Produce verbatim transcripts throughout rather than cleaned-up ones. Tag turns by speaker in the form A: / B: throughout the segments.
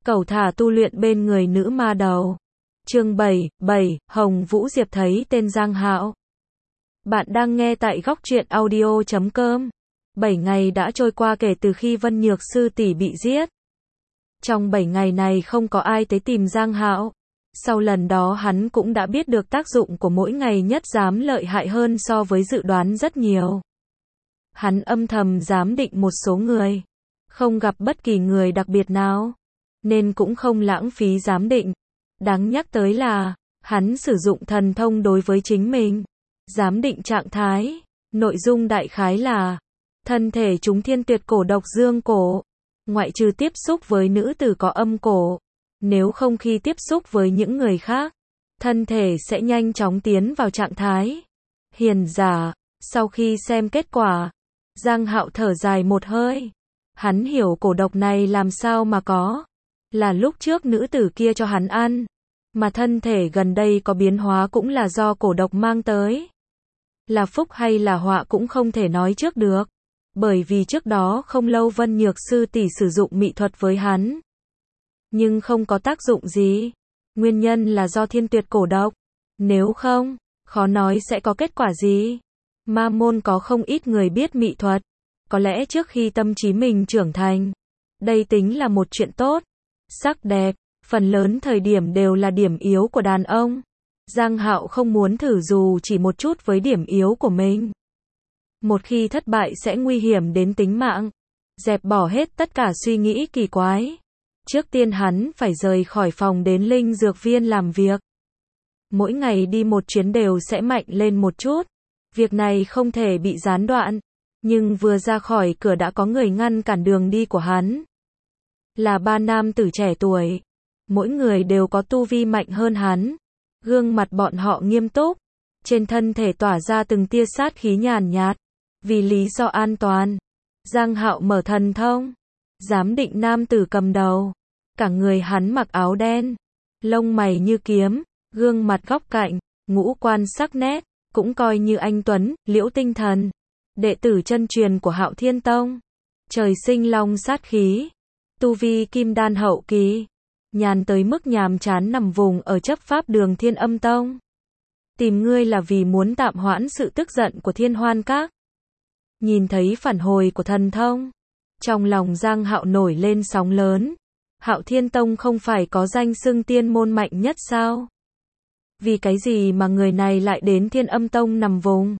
A: Cẩu thả tu luyện bên người nữ ma đầu. Chương bảy, bảy, Hồng Vũ Diệp thấy tên Giang Hạo. Bạn đang nghe tại góc truyện audio chấm com. bảy ngày đã trôi qua kể từ khi Vân Nhược sư tỷ bị giết. Trong bảy ngày này không có ai tới tìm Giang Hạo. Sau lần đó hắn cũng đã biết được tác dụng của mỗi ngày nhất giám lợi hại hơn so với dự đoán rất nhiều. Hắn âm thầm giám định một số người. Không gặp bất kỳ người đặc biệt nào. Nên cũng không lãng phí giám định. Đáng nhắc tới là, hắn sử dụng thần thông đối với chính mình. Giám định trạng thái, nội dung đại khái là, thân thể chúng thiên tuyệt cổ độc dương cổ, ngoại trừ tiếp xúc với nữ tử có âm cổ, nếu không khi tiếp xúc với những người khác, thân thể sẽ nhanh chóng tiến vào trạng thái hiền giả. Sau khi xem kết quả, Giang Hạo thở dài một hơi. Hắn hiểu cổ độc này làm sao mà có. Là lúc trước nữ tử kia cho hắn ăn. Mà thân thể gần đây có biến hóa cũng là do cổ độc mang tới. Là phúc hay là họa cũng không thể nói trước được. Bởi vì trước đó không lâu Vân Nhược sư tỷ sử dụng mị thuật với hắn. Nhưng không có tác dụng gì. Nguyên nhân là do thiên tuyệt cổ độc. Nếu không, khó nói sẽ có kết quả gì. Ma môn có không ít người biết mị thuật. Có lẽ trước khi tâm trí mình trưởng thành. Đây tính là một chuyện tốt. Sắc đẹp, phần lớn thời điểm đều là điểm yếu của đàn ông. Giang Hạo không muốn thử dù chỉ một chút với điểm yếu của mình. Một khi thất bại sẽ nguy hiểm đến tính mạng. Dẹp bỏ hết tất cả suy nghĩ kỳ quái. Trước tiên hắn phải rời khỏi phòng đến linh dược viên làm việc. Mỗi ngày đi một chuyến đều sẽ mạnh lên một chút. Việc này không thể bị gián đoạn. Nhưng vừa ra khỏi cửa đã có người ngăn cản đường đi của hắn. Là ba nam tử trẻ tuổi. Mỗi người đều có tu vi mạnh hơn hắn. Gương mặt bọn họ nghiêm túc. Trên thân thể tỏa ra từng tia sát khí nhàn nhạt. Vì lý do an toàn, Giang Hạo mở thần thông. Giám định nam tử cầm đầu. Cả người hắn mặc áo đen. Lông mày như kiếm. Gương mặt góc cạnh. Ngũ quan sắc nét. Cũng coi như anh Tuấn, Liễu Tinh Thần. Đệ tử chân truyền của Hạo Thiên Tông. Trời sinh long sát khí. Tu vi kim đan hậu kỳ. Nhàn tới mức nhàm chán nằm vùng ở chấp pháp đường Thiên Âm Tông. Tìm ngươi là vì muốn tạm hoãn sự tức giận của Thiên Hoan Các. Nhìn thấy phản hồi của thần thông. Trong lòng Giang Hạo nổi lên sóng lớn. Hạo Thiên Tông không phải có danh xưng tiên môn mạnh nhất sao? Vì cái gì mà người này lại đến Thiên Âm Tông nằm vùng?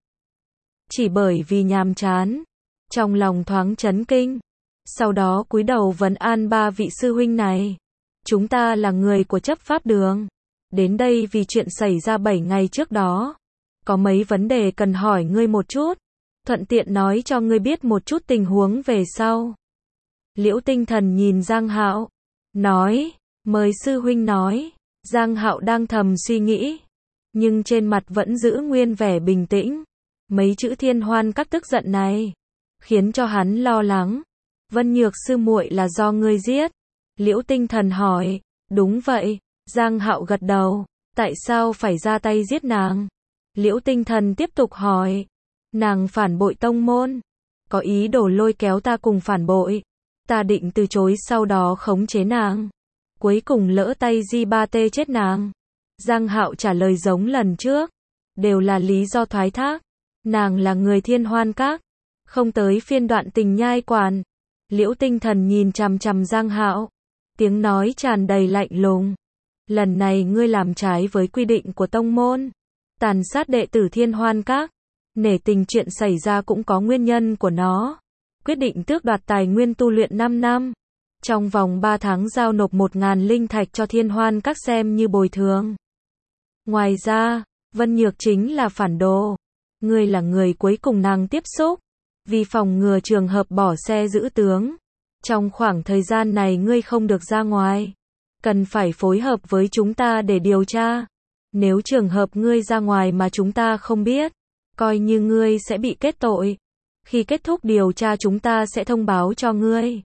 A: Chỉ bởi vì nhàm chán. Trong lòng thoáng chấn kinh. Sau đó cúi đầu vấn an ba vị sư huynh này. Chúng ta là người của chấp pháp đường. Đến đây vì chuyện xảy ra bảy ngày trước đó. Có mấy vấn đề cần hỏi ngươi một chút. Thuận tiện nói cho ngươi biết một chút tình huống về sau. Liễu Tinh Thần nhìn Giang Hạo. Nói, mời sư huynh nói. Giang Hạo đang thầm suy nghĩ. Nhưng trên mặt vẫn giữ nguyên vẻ bình tĩnh. Mấy chữ Thiên Hoan Các tức giận này. Khiến cho hắn lo lắng. Vân Nhược sư muội là do ngươi giết. Liễu Tinh Thần hỏi. Đúng vậy. Giang Hạo gật đầu. Tại sao phải ra tay giết nàng? Liễu Tinh Thần tiếp tục hỏi. Nàng phản bội tông môn. Có ý đồ lôi kéo ta cùng phản bội. Ta định từ chối sau đó khống chế nàng. Cuối cùng lỡ tay di ba tê chết nàng. Giang Hạo trả lời giống lần trước. Đều là lý do thoái thác. Nàng là người Thiên Hoan Các. Không tới phiên đoạn tình nhai quản. Liễu Tinh Thần nhìn chằm chằm Giang Hạo. Tiếng nói tràn đầy lạnh lùng. Lần này ngươi làm trái với quy định của tông môn. Tàn sát đệ tử Thiên Hoan Các. Nể tình chuyện xảy ra cũng có nguyên nhân của nó. Quyết định tước đoạt tài nguyên tu luyện năm năm. Trong vòng ba tháng giao nộp một ngàn linh thạch cho Thiên Hoan Các xem như bồi thường. Ngoài ra, Vân Nhược chính là phản đồ. Ngươi là người cuối cùng nàng tiếp xúc. Vì phòng ngừa trường hợp bỏ xe giữ tướng. Trong khoảng thời gian này ngươi không được ra ngoài. Cần phải phối hợp với chúng ta để điều tra. Nếu trường hợp ngươi ra ngoài mà chúng ta không biết, coi như ngươi sẽ bị kết tội. Khi kết thúc điều tra chúng ta sẽ thông báo cho ngươi.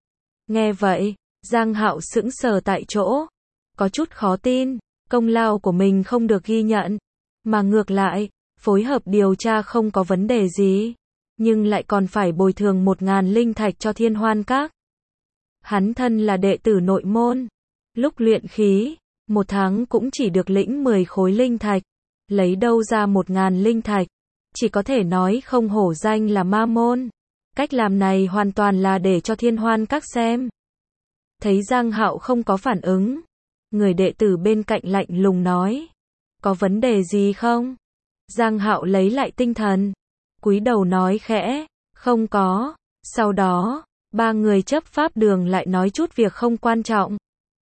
A: Nghe vậy, Giang Hạo sững sờ tại chỗ. Có chút khó tin, công lao của mình không được ghi nhận. Mà ngược lại, phối hợp điều tra không có vấn đề gì. Nhưng lại còn phải bồi thường một ngàn linh thạch cho Thiên Hoan Các. Hắn thân là đệ tử nội môn. Lúc luyện khí, một tháng cũng chỉ được lĩnh mười khối linh thạch. Lấy đâu ra một ngàn linh thạch? Chỉ có thể nói không hổ danh là ma môn. Cách làm này hoàn toàn là để cho Thiên Hoan Các xem. Thấy Giang Hạo không có phản ứng, người đệ tử bên cạnh lạnh lùng nói, có vấn đề gì không? Giang Hạo lấy lại tinh thần, cúi đầu nói khẽ, không có. Sau đó, ba người chấp pháp đường lại nói chút việc không quan trọng.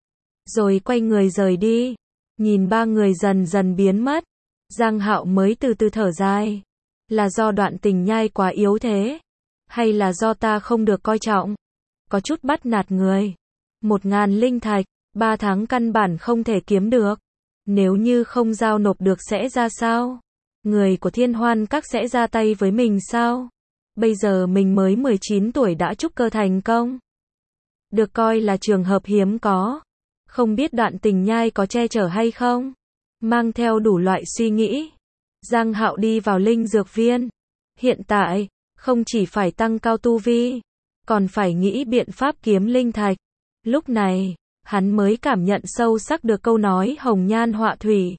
A: Rồi quay người rời đi, nhìn ba người dần dần biến mất. Giang Hạo mới từ từ thở dài. Là do Đoạn Tình Nhai quá yếu thế? Hay là do ta không được coi trọng? Có chút bắt nạt người. Một ngàn linh thạch, ba tháng căn bản không thể kiếm được. Nếu như không giao nộp được sẽ ra sao? Người của Thiên Hoan Các sẽ ra tay với mình sao? Bây giờ mình mới mười chín tuổi đã trúc cơ thành công. Được coi là trường hợp hiếm có. Không biết Đoạn Tình Nhai có che chở hay không? Mang theo đủ loại suy nghĩ, Giang Hạo đi vào linh dược viên. Hiện tại, không chỉ phải tăng cao tu vi, còn phải nghĩ biện pháp kiếm linh thạch. Lúc này, hắn mới cảm nhận sâu sắc được câu nói hồng nhan họa thủy.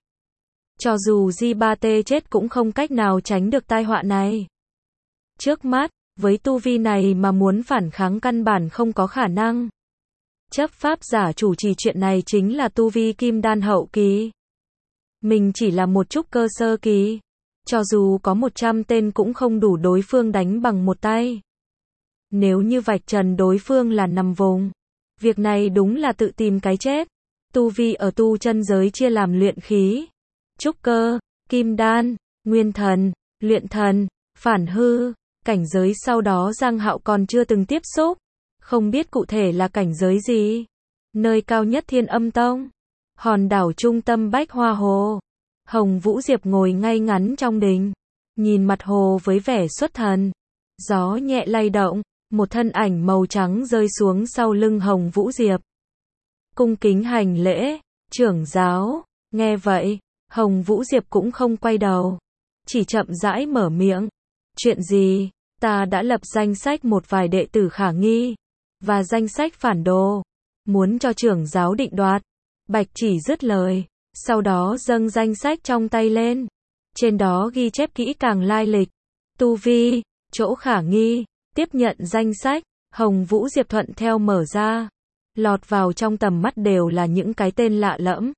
A: Cho dù Di Ba Tê chết cũng không cách nào tránh được tai họa này. Trước mắt, với tu vi này mà muốn phản kháng căn bản không có khả năng. Chấp pháp giả chủ trì chuyện này chính là tu vi kim đan hậu kỳ. Mình chỉ là một trúc cơ sơ kỳ. Cho dù có một trăm tên cũng không đủ đối phương đánh bằng một tay. Nếu như vạch trần đối phương là nằm vùng, việc này đúng là tự tìm cái chết. Tu vi ở tu chân giới chia làm luyện khí, trúc cơ, kim đan, nguyên thần, luyện thần, phản hư. Cảnh giới sau đó Giang Hạo còn chưa từng tiếp xúc, không biết cụ thể là cảnh giới gì. Nơi cao nhất Thiên Âm Tông, hòn đảo trung tâm Bách Hoa Hồ. Hồng Vũ Diệp ngồi ngay ngắn trong đình, nhìn mặt hồ với vẻ xuất thần. Gió nhẹ lay động, một thân ảnh màu trắng rơi xuống sau lưng Hồng Vũ Diệp. Cung kính hành lễ, trưởng giáo. Nghe vậy, Hồng Vũ Diệp cũng không quay đầu, chỉ chậm rãi mở miệng. Chuyện gì? Ta đã lập danh sách một vài đệ tử khả nghi, và danh sách phản đồ, muốn cho trưởng giáo định đoạt. Bạch Chỉ dứt lời, sau đó dâng danh sách trong tay lên. Trên đó ghi chép kỹ càng lai lịch, tu vi, chỗ khả nghi. Tiếp nhận danh sách, Hồng Vũ Diệp thuận theo mở ra. Lọt vào trong tầm mắt đều là những cái tên lạ lẫm.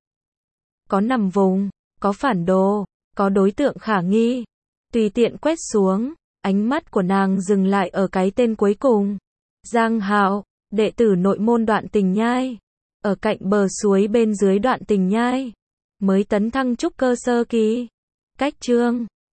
A: Có nằm vùng, có phản đồ, có đối tượng khả nghi. Tùy tiện quét xuống, ánh mắt của nàng dừng lại ở cái tên cuối cùng. Giang Hạo, đệ tử nội môn Đoạn Tình Nhai. Ở cạnh bờ suối bên dưới Đoạn Tình Nhai, mới tấn thăng trúc cơ sơ kỳ. Cách chương